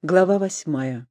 Глава 8.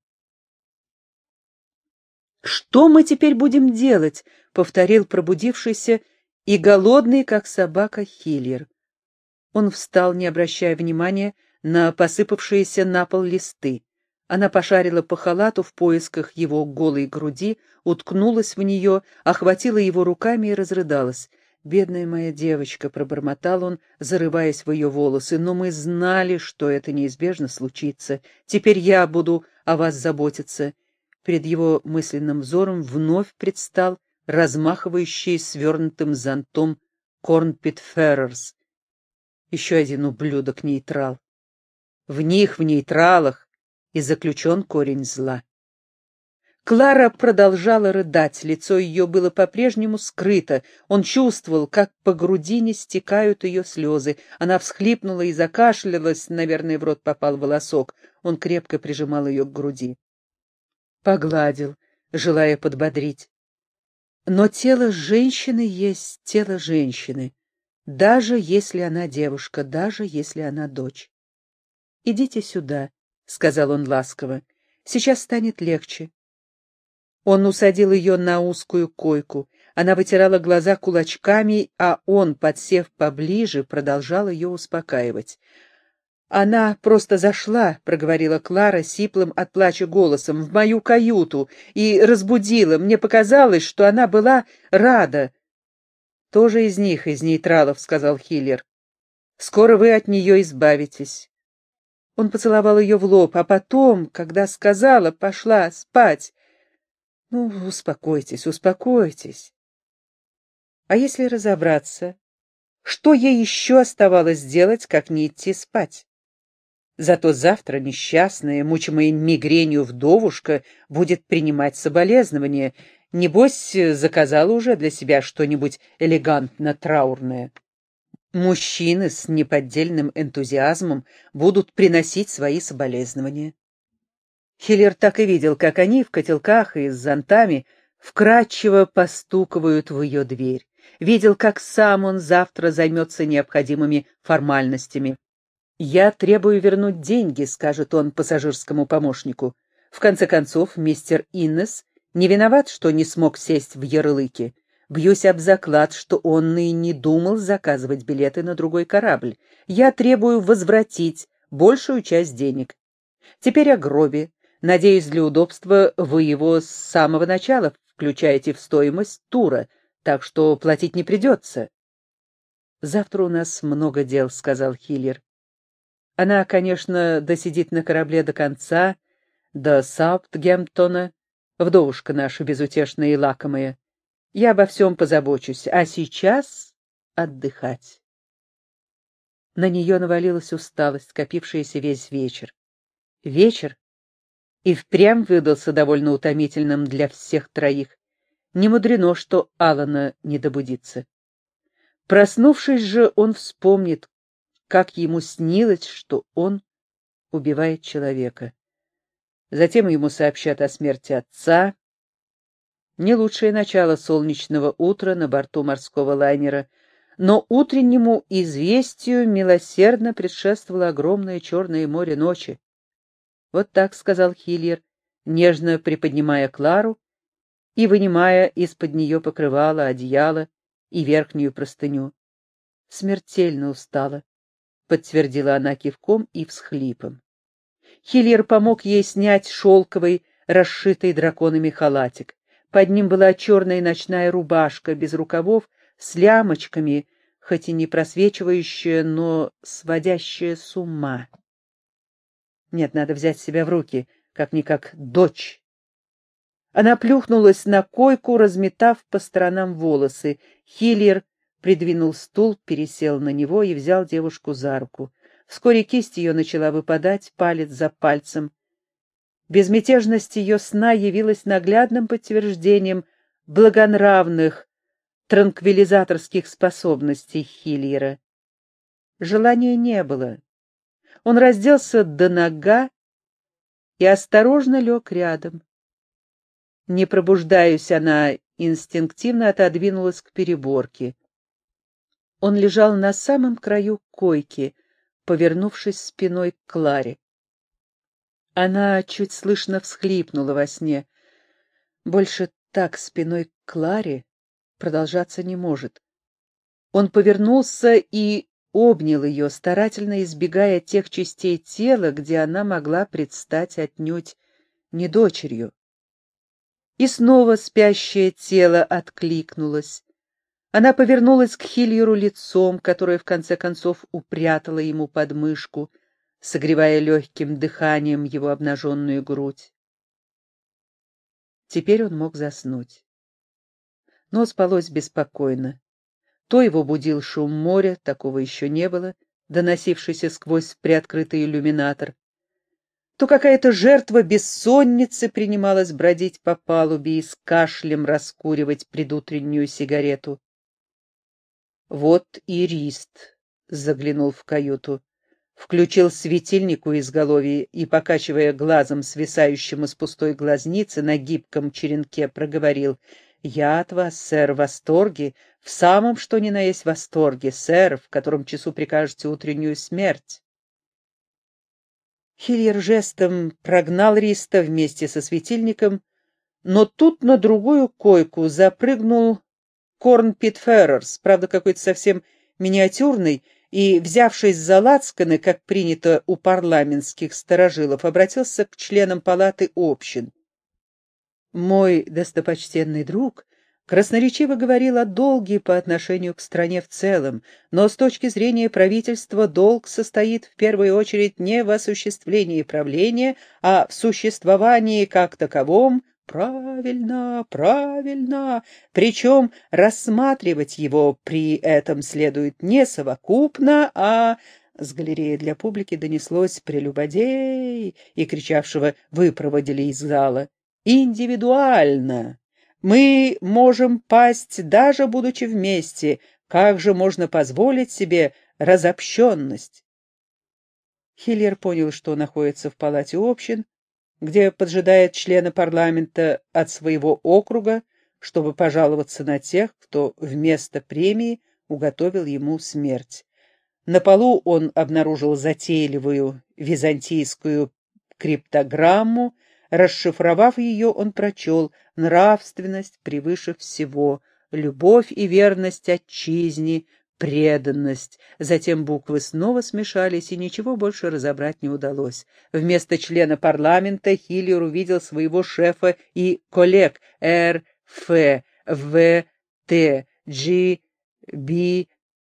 «Что мы теперь будем делать?» — повторил пробудившийся и голодный, как собака, Хиллер. Он встал, не обращая внимания на посыпавшиеся на пол листы. Она пошарила по халату в поисках его голой груди, уткнулась в нее, охватила его руками и разрыдалась. «Бедная моя девочка», — пробормотал он, зарываясь в ее волосы, — «но мы знали, что это неизбежно случится. Теперь я буду о вас заботиться». Перед его мысленным взором вновь предстал размахивающий свернутым зонтом Корнпит Феррерс. Еще один ублюдок-нейтрал. В нейтралах, и заключен корень зла. Клара продолжала рыдать, лицо ее было по-прежнему скрыто. Он чувствовал, как по грудине стекают ее слезы. Она всхлипнула и закашлялась, наверное, в рот попал волосок. Он крепко прижимал ее к груди. Погладил, желая подбодрить. Но тело женщины есть тело женщины, даже если она девушка, даже если она дочь. «Идите сюда», — сказал он ласково, — «сейчас станет легче». Он усадил ее на узкую койку. Она вытирала глаза кулачками, а он, подсев поближе, продолжал ее успокаивать. «Она просто зашла», — проговорила Клара сиплым от плача голосом, — «в мою каюту и разбудила. Мне показалось, что она была рада». «Тоже из них, из нейтралов», — сказал Хиллер. «Скоро вы от нее избавитесь». Он поцеловал ее в лоб, а потом, когда сказала, пошла спать. «Ну, успокойтесь, успокойтесь». А если разобраться, что ей еще оставалось делать, как не идти спать? Зато завтра несчастная, мучимая мигренью вдовушка, будет принимать соболезнования. Небось, заказала уже для себя что-нибудь элегантно-траурное. Мужчины с неподдельным энтузиазмом будут приносить свои соболезнования. Хиллер так и видел, как они в котелках и с зонтами вкрадчиво постукивают в ее дверь. Видел, как сам он завтра займется необходимыми формальностями. «Я требую вернуть деньги», — скажет он пассажирскому помощнику. В конце концов, мистер Иннес не виноват, что не смог сесть в ярлыки. Бьюсь об заклад, что он и не думал заказывать билеты на другой корабль. Я требую возвратить большую часть денег. Теперь о гробе. Надеюсь, для удобства вы его с самого начала включаете в стоимость тура, так что платить не придется. «Завтра у нас много дел», — сказал Хиллер. Она, конечно, досидит на корабле до конца, до Саутгемптона, вдовушка наша безутешная и лакомая. Я обо всем позабочусь, а сейчас отдыхать. На нее навалилась усталость, скопившаяся весь вечер. Вечер и впрямь выдался довольно утомительным для всех троих. Не мудрено, что Алана не добудится. Проснувшись же, он вспомнит, как ему снилось, что он убивает человека. Затем ему сообщат о смерти отца. Не лучшее начало солнечного утра на борту морского лайнера, но утреннему известию милосердно предшествовало огромное черное море ночи. «Вот так», — сказал Хиллер, нежно приподнимая Клару и вынимая из-под нее покрывало, одеяло и верхнюю простыню. «Смертельно устала», — подтвердила она кивком и всхлипом. Хиллер помог ей снять шелковый, расшитый драконами халатик. Под ним была черная ночная рубашка, без рукавов, с лямочками, хоть и не просвечивающая, но сводящая с ума. Нет, надо взять себя в руки, как-никак дочь. Она плюхнулась на койку, разметав по сторонам волосы. Хиллер придвинул стул, пересел на него и взял девушку за руку. Вскоре кисть ее начала выпадать, палец за пальцем. Безмятежность ее сна явилась наглядным подтверждением благонравных транквилизаторских способностей Хиллера. Желания не было. Он разделся до нога и осторожно лег рядом. Не пробуждаясь, она инстинктивно отодвинулась к переборке. Он лежал на самом краю койки, повернувшись спиной к Кларе. Она чуть слышно всхлипнула во сне. Больше так спиной к Кларе продолжаться не может. Он повернулся и обнял ее, старательно избегая тех частей тела, где она могла предстать отнюдь не дочерью. И снова спящее тело откликнулось. Она повернулась к Хильеру лицом, которое в конце концов упрятала ему под мышку, согревая легким дыханием его обнаженную грудь. Теперь он мог заснуть. Но спалось беспокойно. То его будил шум моря, такого еще не было, доносившийся сквозь приоткрытый иллюминатор, то какая-то жертва бессонницы принималась бродить по палубе и с кашлем раскуривать предутреннюю сигарету. Вот и Рист заглянул в каюту, включил светильник у изголовья и, покачивая глазом, свисающим из пустой глазницы, на гибком черенке проговорил: «Я от вас, сэр, в восторге, в самом что ни на есть восторге, сэр, в котором часу прикажете утреннюю смерть». Хильер жестом прогнал Риста вместе со светильником, но тут на другую койку запрыгнул Корнпит Феррерс, правда, какой-то совсем миниатюрный, и, взявшись за лацканы, как принято у парламентских старожилов, обратился к членам палаты общин. «Мой достопочтенный друг красноречиво говорил о долге по отношению к стране в целом, но с точки зрения правительства долг состоит в первую очередь не в осуществлении правления, а в существовании как таковом». Правильно, правильно. Причем рассматривать его при этом следует не совокупно, а... С галереи для публики донеслось «Прелюбодей!» и кричавшего выпроводили из зала. Индивидуально. Мы можем пасть, даже будучи вместе. Как же можно позволить себе разобщенность? Хильер понял, что находится в палате общин, где поджидает члена парламента от своего округа, чтобы пожаловаться на тех, кто вместо премии уготовил ему смерть. На полу он обнаружил затейливую византийскую криптограмму. Расшифровав ее, он прочел: «Нравственность превыше всего, любовь и верность отчизне, преданность». Затем буквы снова смешались, и ничего больше разобрать не удалось. Вместо члена парламента Хиллер увидел своего шефа и коллег Р, Ф, В, Т, G, B,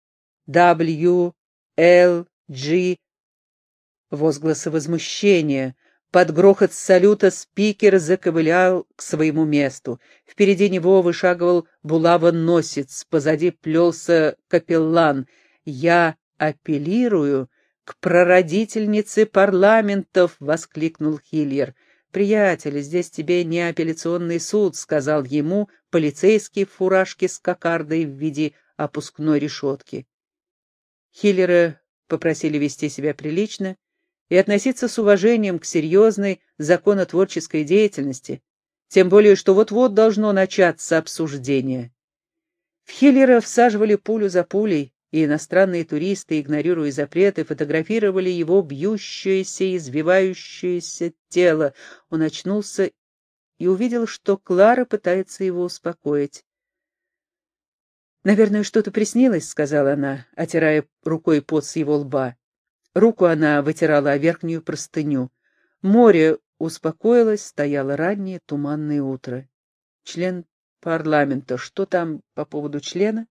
W, Л, G. Возгласы возмущения. Под грохот салюта спикер заковылял к своему месту. Впереди него вышагивал булавоносец, позади плелся капеллан. «Я апеллирую к прародительнице парламентов!» — воскликнул Хильер. «Приятель, здесь тебе не апелляционный суд», — сказал ему полицейский в фуражке с кокардой в виде опускной решетки. Хиллера попросили вести себя прилично и относиться с уважением к серьезной законотворческой деятельности, тем более что вот-вот должно начаться обсуждение. В Хиллера всаживали пулю за пулей, и иностранные туристы, игнорируя запреты, фотографировали его бьющееся, извивающееся тело. Он очнулся и увидел, что Клара пытается его успокоить. «Наверное, что-то приснилось», — сказала она, отирая рукой пот с его лба. Руку она вытирала о верхнюю простыню. Море успокоилось, стояло раннее туманное утро. Член парламента. Что там по поводу члена?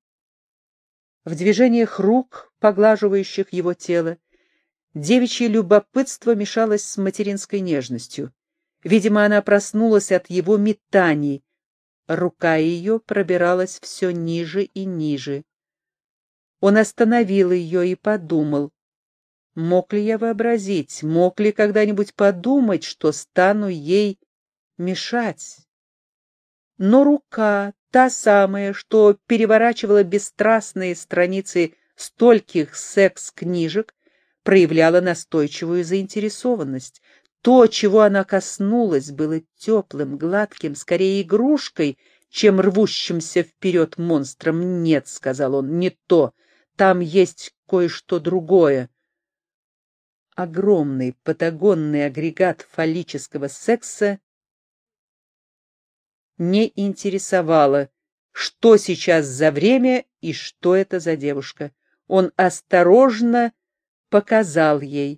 В движениях рук, поглаживающих его тело, девичье любопытство мешалось с материнской нежностью. Видимо, она проснулась от его метаний. Рука ее пробиралась все ниже и ниже. Он остановил ее и подумал: мог ли я вообразить, мог ли когда-нибудь подумать, что стану ей мешать? Но рука, та самая, что переворачивала бесстрастные страницы стольких секс-книжек, проявляла настойчивую заинтересованность. То, чего она коснулась, было теплым, гладким, скорее игрушкой, чем рвущимся вперед монстром. «Нет», — сказал он, — «не то. Там есть кое-что другое». огромный патагонный агрегат фаллического секса не интересовало, что сейчас за время и что это за девушка. Он осторожно показал ей.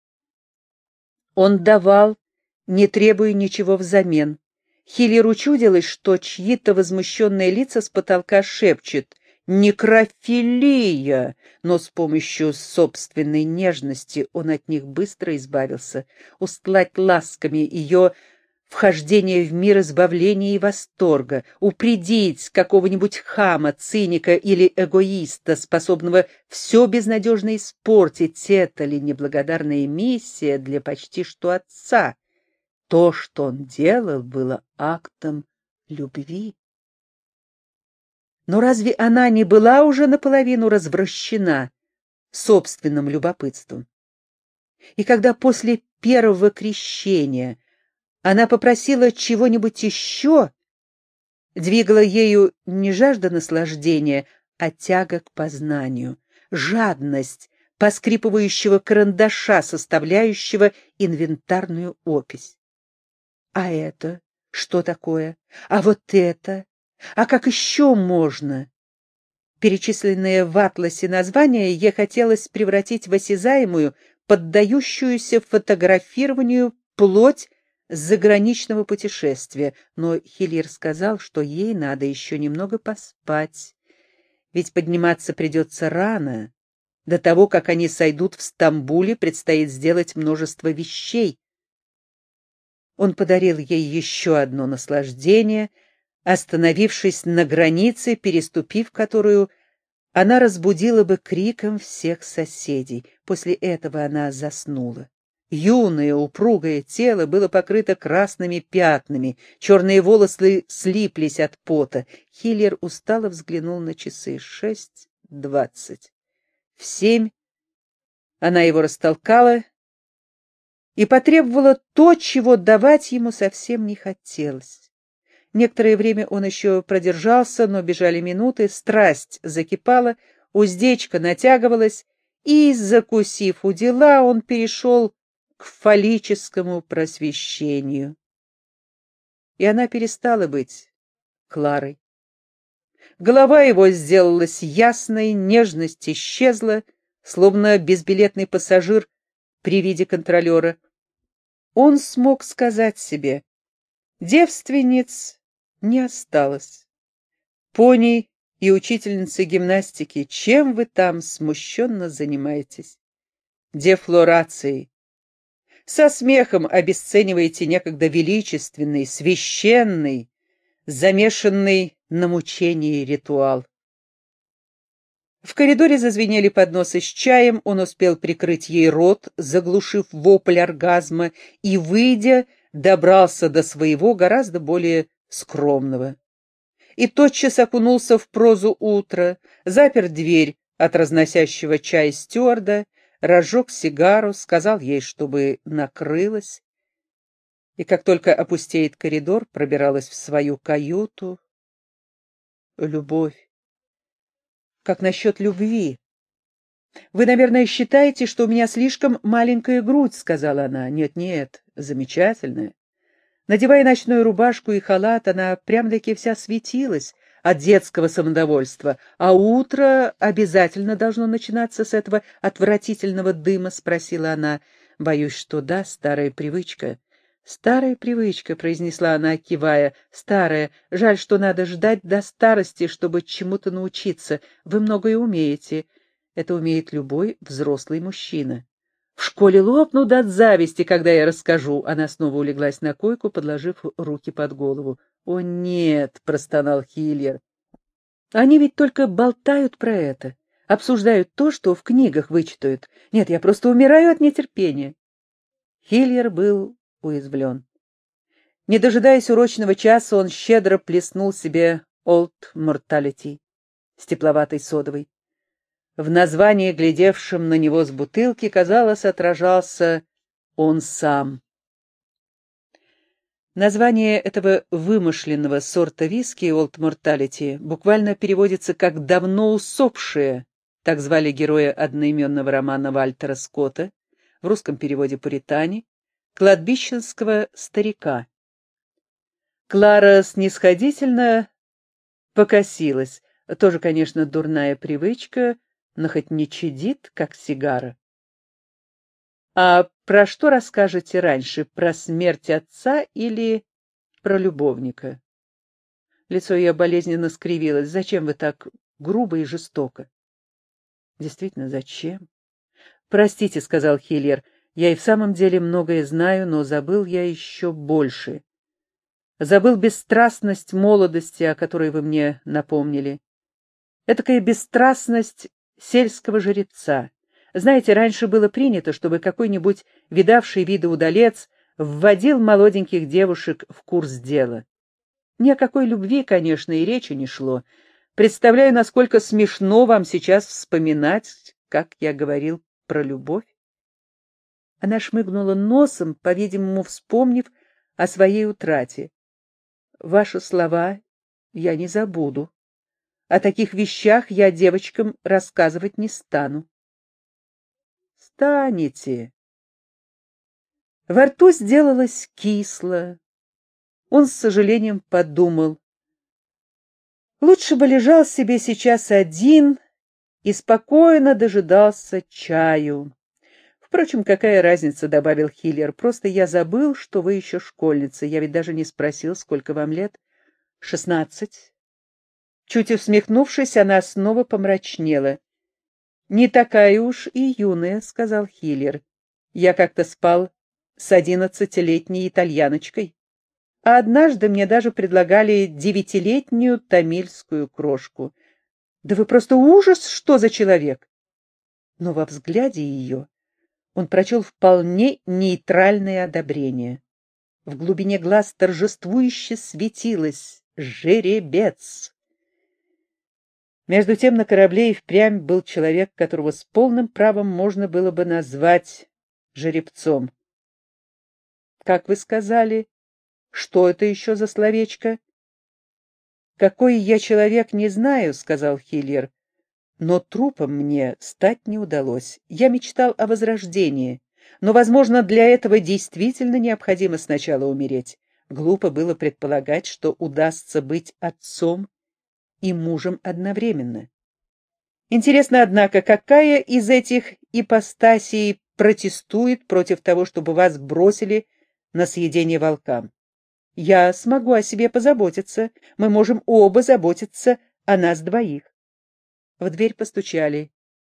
Он давал, не требуя ничего взамен. Хиллеру чудилось, что чьи-то возмущенные лица с потолка шепчут «Некрофилия!», но с помощью собственной нежности он от них быстро избавился. Устлать ласками ее вхождение в мир избавления и восторга, упредить какого-нибудь хама, циника или эгоиста, способного все безнадежно испортить, это ли неблагодарная миссия для почти что отца? То, что он делал, было актом любви. Но разве она не была уже наполовину развращена собственным любопытством? И когда после первого крещения она попросила чего-нибудь еще, двигала ею не жажда наслаждения, а тяга к познанию, жадность поскрипывающего карандаша, составляющего инвентарную опись. А это что такое? А вот это? А как еще можно? Перечисленные в атласе названия ей хотелось превратить в осязаемую, поддающуюся фотографированию плоть заграничного путешествия, но Хиллер сказал, что ей надо еще немного поспать, ведь подниматься придется рано. До того, как они сойдут в Стамбуле, предстоит сделать множество вещей. Он подарил ей еще одно наслаждение, остановившись на границе, переступив которую, она разбудила бы криком всех соседей. После этого она заснула. Юное, упругое тело было покрыто красными пятнами, черные волосы слиплись от пота. Хиллер устало взглянул на часы. 6:20. В 7 она его растолкала и потребовала то, чего давать ему совсем не хотелось. Некоторое время он еще продержался, но бежали минуты, страсть закипала, уздечка натягивалась, и, закусив у дела, он перешел к фаллическому просвещению. И она перестала быть Кларой. Голова его сделалась ясной, нежность исчезла, словно безбилетный пассажир при виде контролера. Он смог сказать себе: девственниц не осталось. Пони и учительницы гимнастики, чем вы там смущенно занимаетесь? Дефлорацией. Со смехом обесцениваете некогда величественный, священный, замешанный на мучении ритуал. В коридоре зазвенели подносы с чаем, он успел прикрыть ей рот, заглушив вопль оргазма, и, выйдя, добрался до своего, гораздо более скромного. И тотчас окунулся в прозу утра, запер дверь от разносящего чай стюарда, разжег сигару, сказал ей, чтобы накрылась, и как только опустеет коридор, пробиралась в свою каюту. Любовь. Как насчет любви? Вы, наверное, считаете, что у меня слишком маленькая грудь, сказала она. Нет, замечательная. Надевая ночную рубашку и халат, она прям-таки вся светилась от детского самодовольства. А утро обязательно должно начинаться с этого отвратительного дыма, спросила она. Боюсь, что да, старая привычка. «Старая привычка», — произнесла она, кивая. «Старая. Жаль, что надо ждать до старости, чтобы чему-то научиться. Вы многое умеете. Это умеет любой взрослый мужчина». «В школе лопнут от зависти, когда я расскажу». Она снова улеглась на койку, подложив руки под голову. «О, нет», — простонал Хиллер. «Они ведь только болтают про это, обсуждают то, что в книгах вычитают. Нет, я просто умираю от нетерпения». Хиллер был уязвлен. Не дожидаясь урочного часа, он щедро плеснул себе Old Mortality с тепловатой содовой. В названии, глядевшем на него с бутылки, казалось, отражался он сам. Название этого вымышленного сорта виски Old Mortality буквально переводится как «давно усопшие», так звали героя одноименного романа Вальтера Скотта, в русском переводе «Пуритане», кладбищенского старика. Клара снисходительно покосилась. Тоже, конечно, дурная привычка, но хоть не чадит, как сигара. «А про что расскажете раньше, про смерть отца или про любовника?» Лицо ее болезненно скривилось. «Зачем вы так грубо и жестоко?» «Действительно, зачем?» «Простите», — сказал Хиллер, — «я и в самом деле многое знаю, но забыл я еще больше. Забыл бесстрастность молодости, о которой вы мне напомнили. Этакая бесстрастность сельского жреца. Знаете, раньше было принято, чтобы какой-нибудь видавший виды удалец вводил молоденьких девушек в курс дела. Ни о какой любви, конечно, и речи не шло. Представляю, насколько смешно вам сейчас вспоминать, как я говорил про любовь». Она шмыгнула носом, по-видимому, вспомнив о своей утрате. «Ваши слова я не забуду. О таких вещах я девочкам рассказывать не стану». «Станете». Во рту сделалось кисло. Он с сожалением подумал: лучше бы лежал себе сейчас один и спокойно дожидался чаю. «Впрочем, какая разница», — добавил Хиллер, — «просто я забыл, что вы еще школьница. Я ведь даже не спросил, сколько вам лет». 16. Чуть усмехнувшись, она снова помрачнела. «Не такая уж и юная», — сказал Хиллер. «Я как-то спал с 11-летней итальяночкой, а однажды мне даже предлагали 9-летнюю тамильскую крошку. Да вы просто ужас, что за человек!» Но во взгляде ее он прочел вполне нейтральное одобрение. В глубине глаз торжествующе светилось жеребец. Между тем на корабле и впрямь был человек, которого с полным правом можно было бы назвать жеребцом. «Как вы сказали? Что это еще за словечко?» «Какой я человек, не знаю», — сказал Хиллер. «Но трупом мне стать не удалось. Я мечтал о возрождении, но, возможно, для этого действительно необходимо сначала умереть. Глупо было предполагать, что удастся быть отцом и мужем одновременно. Интересно, однако, какая из этих ипостасей протестует против того, чтобы вас бросили на съедение волкам? Я смогу о себе позаботиться, мы можем оба заботиться о нас двоих». В дверь постучали.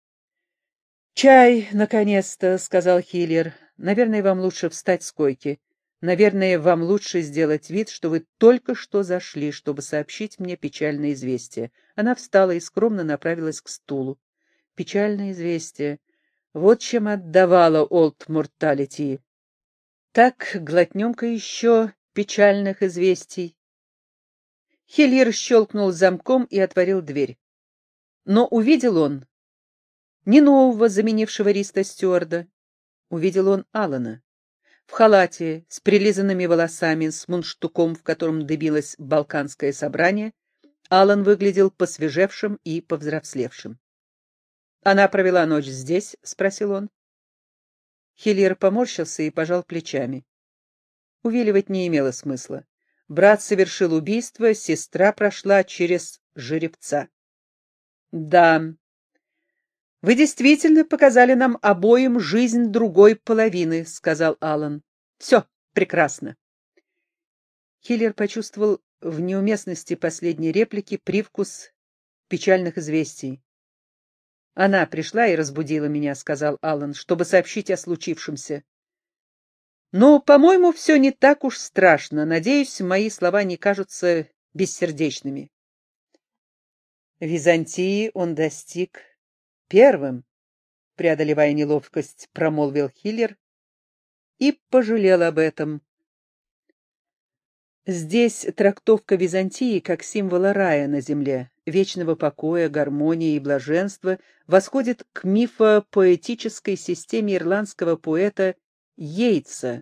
«Чай, наконец-то», — сказал Хиллер. «Наверное, вам лучше встать с койки. Наверное, вам лучше сделать вид, что вы только что зашли, чтобы сообщить мне печальное известие». Она встала и скромно направилась к стулу. Печальное известие. Вот чем отдавала Олд Морталити. Так, глотнем-ка еще печальных известий. Хиллер щелкнул замком и отворил дверь. Но увидел он не нового заменившего Риста стюарда. Увидел он Алана. В халате, с прилизанными волосами, с мундштуком, в котором дымилось балканское собрание, Алан выглядел посвежевшим и повзрослевшим. «Она провела ночь здесь?» — спросил он. Хиллер поморщился и пожал плечами. Увиливать не имело смысла. Брат совершил убийство, сестра прошла через жеребца. «Да, вы действительно показали нам обоим жизнь другой половины», — сказал Алан. «Все прекрасно». Хиллер почувствовал в неуместности последней реплики привкус печальных известий. «Она пришла и разбудила меня», — сказал Алан, — «чтобы сообщить о случившемся. Но, по-моему, все не так уж страшно. Надеюсь, мои слова не кажутся бессердечными». Византии он достиг первым, преодолевая неловкость, промолвил Хиллер и пожалел об этом. Здесь трактовка Византии как символа рая на земле, вечного покоя, гармонии и блаженства восходит к мифопоэтической системе ирландского поэта Йейтса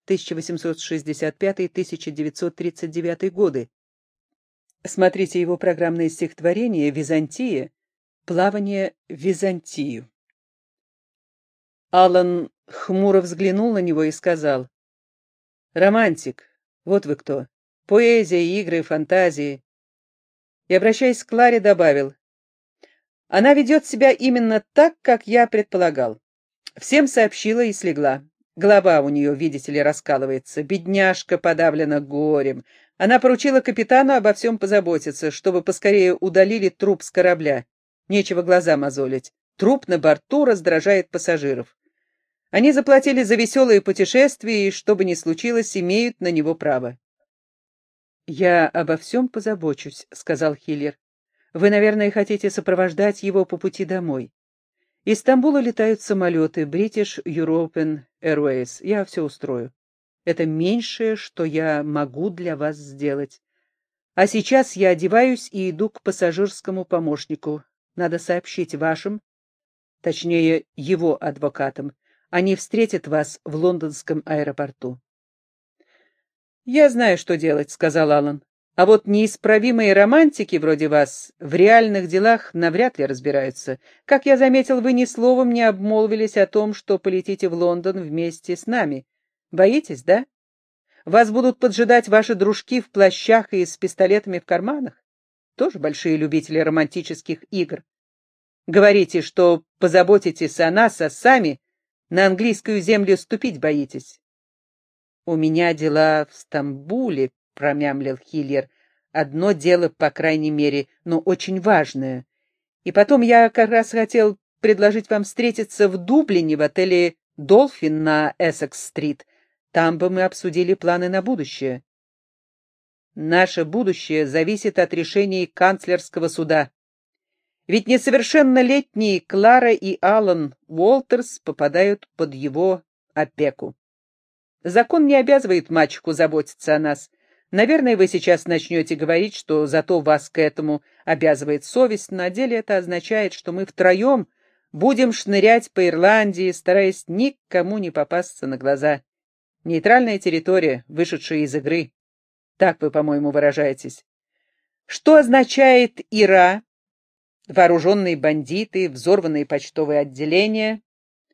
1865-1939 годы. Смотрите его программное стихотворение «Византия. Плавание в Византию». Алан хмуро взглянул на него и сказал: «Романтик, вот вы кто. Поэзия, игры, фантазии». И, обращаясь к Кларе, добавил: «Она ведет себя именно так, как я предполагал. Всем сообщила и слегла. Голова у нее, видите ли, раскалывается. Бедняжка подавлена горем. Она поручила капитану обо всем позаботиться, чтобы поскорее удалили труп с корабля. Нечего глаза мозолить. Труп на борту раздражает пассажиров. Они заплатили за веселые путешествия, и, что бы ни случилось, имеют на него право». «Я обо всем позабочусь», — сказал Хиллер. «Вы, наверное, хотите сопровождать его по пути домой. Из Стамбула летают самолеты British European Airways. Я все устрою. Это меньшее, что я могу для вас сделать. А сейчас я одеваюсь и иду к пассажирскому помощнику. Надо сообщить вашим, точнее, его адвокатам. Они встретят вас в лондонском аэропорту». «Я знаю, что делать», — сказал Аллан. «А вот неисправимые романтики вроде вас в реальных делах навряд ли разбираются. Как я заметил, вы ни словом не обмолвились о том, что полетите в Лондон вместе с нами. Боитесь, да? Вас будут поджидать ваши дружки в плащах и с пистолетами в карманах. Тоже большие любители романтических игр. Говорите, что позаботитесь о нас, а сами на английскую землю ступить боитесь». «У меня дела в Стамбуле», — промямлил Хиллер. «Одно дело, по крайней мере, но очень важное. И потом я как раз хотел предложить вам встретиться в Дублине в отеле «Долфин» на Эссекс-стрит. Там бы мы обсудили планы на будущее». «Наше будущее зависит от решений канцлерского суда. Ведь несовершеннолетние Клара и Аллан Уолтерс попадают под его опеку. Закон не обязывает мачеху заботиться о нас. Наверное, вы сейчас начнете говорить, что зато вас к этому обязывает совесть. На деле это означает, что мы втроем будем шнырять по Ирландии, стараясь никому не попасться на глаза. Нейтральная территория, вышедшая из игры. Так вы, по-моему, выражаетесь. Что означает ИРА? Вооруженные бандиты, взорванные почтовые отделения.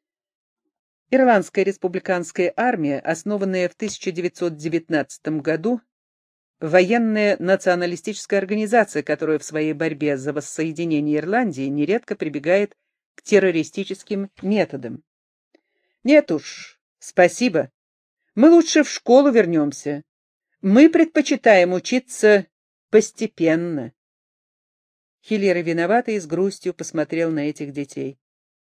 Ирландская республиканская армия, основанная в 1919 году, военная националистическая организация, которая в своей борьбе за воссоединение Ирландии нередко прибегает к террористическим методам. Нет уж, спасибо. Мы лучше в школу вернемся. Мы предпочитаем учиться постепенно. Хиллер, виноватый и с грустью посмотрел на этих детей.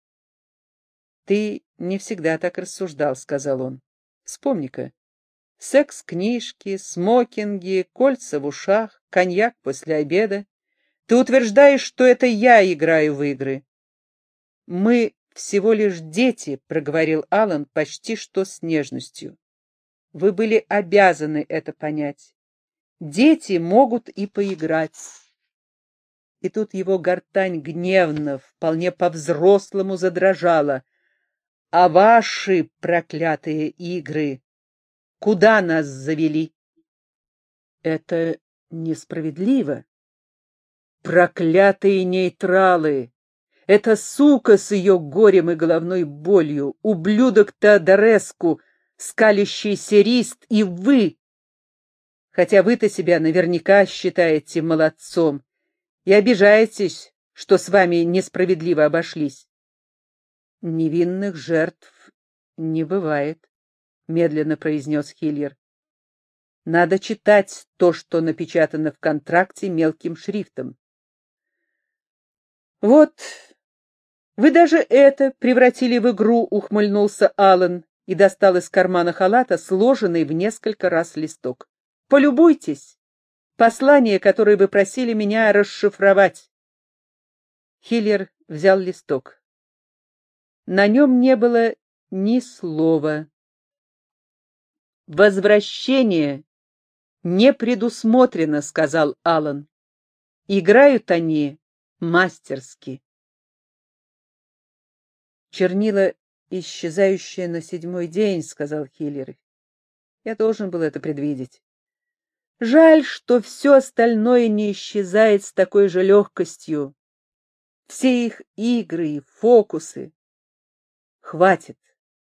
«Ты не всегда так рассуждал», — сказал он. «Вспомни-ка. Секс-книжки, смокинги, кольца в ушах, коньяк после обеда. Ты утверждаешь, что это я играю в игры». «Мы всего лишь дети», — проговорил Аллан почти что с нежностью. «Вы были обязаны это понять. Дети могут и поиграть». И тут его гортань гневно, вполне по-взрослому задрожала. «А ваши проклятые игры куда нас завели?» «Это несправедливо. Проклятые нейтралы! Эта сука с ее горем и головной болью, ублюдок Теодореску, скалящийся рист, и вы! Хотя вы-то себя наверняка считаете молодцом и обижаетесь, что с вами несправедливо обошлись». «Невинных жертв не бывает», — медленно произнес Хиллер. «Надо читать то, что напечатано в контракте мелким шрифтом». «Вот, вы даже это превратили в игру», — ухмыльнулся Аллан и достал из кармана халата сложенный в несколько раз листок. «Полюбуйтесь. Послание, которое вы просили меня расшифровать». Хиллер взял листок. На нем не было ни слова. «Возвращение не предусмотрено», — сказал Аллан. «Играют они мастерски». «Чернила, исчезающие на 7-й день», — сказал Хиллер. «Я должен был это предвидеть. Жаль, что все остальное не исчезает с такой же легкостью. Все их игры и фокусы. Хватит.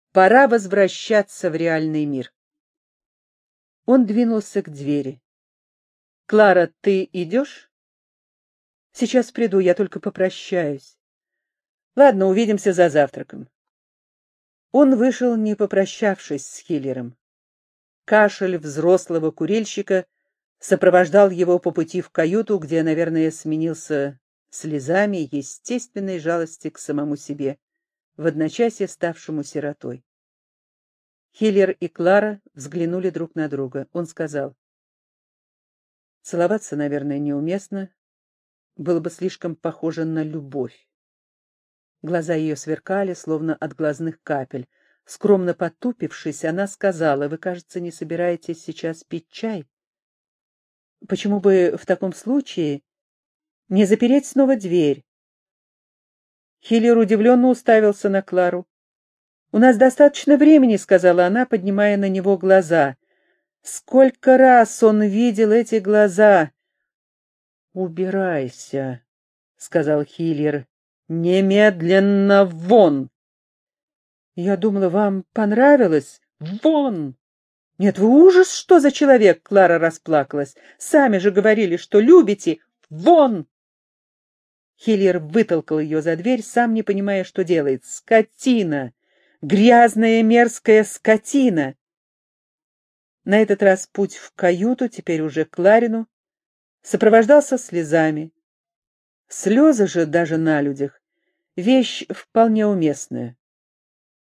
Пора возвращаться в реальный мир. Он двинулся к двери. «Клара, ты идешь?» «Сейчас приду, я только попрощаюсь». «Ладно, увидимся за завтраком». Он вышел, не попрощавшись с Хиллером. Кашель взрослого курильщика сопровождал его по пути в каюту, где, наверное, сменился слезами естественной жалости к самому себе, в одночасье ставшему сиротой. Хиллер и Клара взглянули друг на друга. Он сказал: «Целоваться, наверное, неуместно, было бы слишком похоже на любовь». Глаза ее сверкали, словно от глазных капель. Скромно потупившись, она сказала: «Вы, кажется, не собираетесь сейчас пить чай? Почему бы в таком случае не запереть снова дверь?» Хиллер удивленно уставился на Клару. «У нас достаточно времени», — сказала она, поднимая на него глаза. Сколько раз он видел эти глаза! «Убирайся», — сказал Хиллер. «Немедленно вон!» «Я думала, вам понравилось. Вон!» «Нет, вы ужас, что за человек!» — Клара расплакалась. «Сами же говорили, что любите. Вон!» Хиллер вытолкал ее за дверь, сам не понимая, что делает. «Скотина! Грязная мерзкая скотина!» На этот раз путь в каюту, теперь уже Кларину, сопровождался слезами. Слезы же даже на людях — вещь вполне уместная.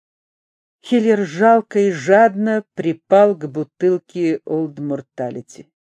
Хиллер жалко и жадно припал к бутылке Олд Морталити.